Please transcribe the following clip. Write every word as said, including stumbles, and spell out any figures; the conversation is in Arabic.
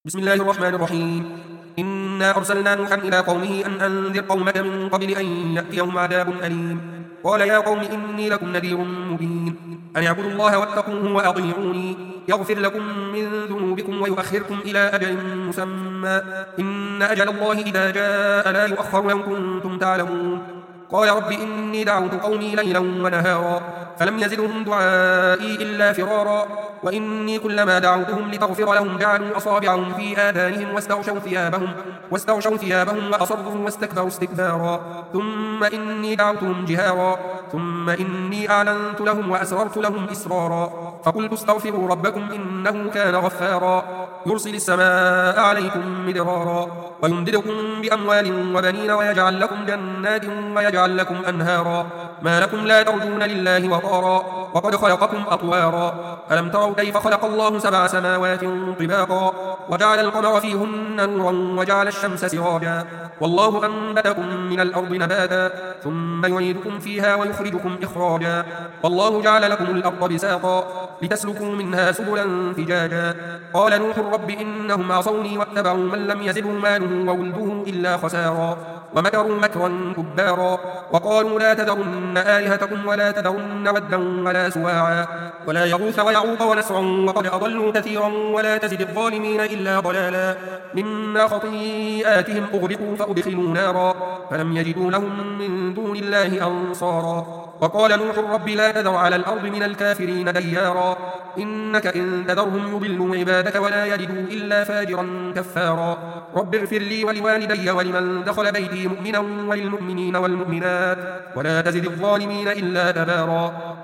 بسم الله الرحمن الرحيم. إنا أرسلنا نوحا إلى قومه أن أنذر قومك من قبل أن يأتيهم عذاب أليم. قال يا قوم إني لكم نذير مبين أن اعبدوا الله واتقوه وأطيعوني يغفر لكم من ذنوبكم ويؤخركم إلى أجل مسمى إن أجل الله إذا جاء لا يؤخر لو كنتم تعلمون. قال رب إني دعوت قومي ليلا ونهارا فلم يزدهم دعائي إلا فرارا وإني كلما دعوتهم لتغفر لهم جعلوا أصابعهم في آذانهم واستغشوا ثيابهم, واستغشوا ثيابهم وأصروا واستكبروا استكبارا ثم إني دعوتهم جهارا ثم إني أعلنت لهم وأسررت لهم إسرارا فقلت استغفروا ربكم إنه كان غفارا يرسل السماء عليكم مدرارا ويمددكم بأموال وبنين ويجعل لكم جنات ويجعل لكم أنهارا ما لكم لا ترجون لله وقارا وقد خلقكم أطوارا ألم تروا كيف خلق الله سبع سماوات طباقا وجعل القمر فيهن نورا وجعل الشمس سراجا والله أنبتكم من الأرض نباتا ثم يعيدكم فيها ويخرجكم إخراجا والله جعل لكم الأرض بساطا لتسلكوا منها سبلا فجاجا قال نوح رب إنهم عصوني واتبعوا من لم يزده ماله وولده إلا خسارا ومكروا مكرا كبارا وقالوا لا تذرن آلهتكم ولا تذرن ودا ولا سواعا ولا يغوث ويعوق ونسعا وقد أضلوا كثيرا ولا تزد الظالمين إلا ضلالا مما خطيئاتهم أغرقوا فأدخلوا نارا فلم يجدوا لهم من دون الله أنصارا وقال نوح رب لا تذر على الأرض من الكافرين ديارا إنك إن تذرهم يضلوا عبادك ولا يجدوا إلا فاجرا كفارا رب اغفر لي ولوالدي ولمن دخل بيتي مؤمنا وللمؤمنين والمؤمنات ولا تزد الظالمين إلا تبارا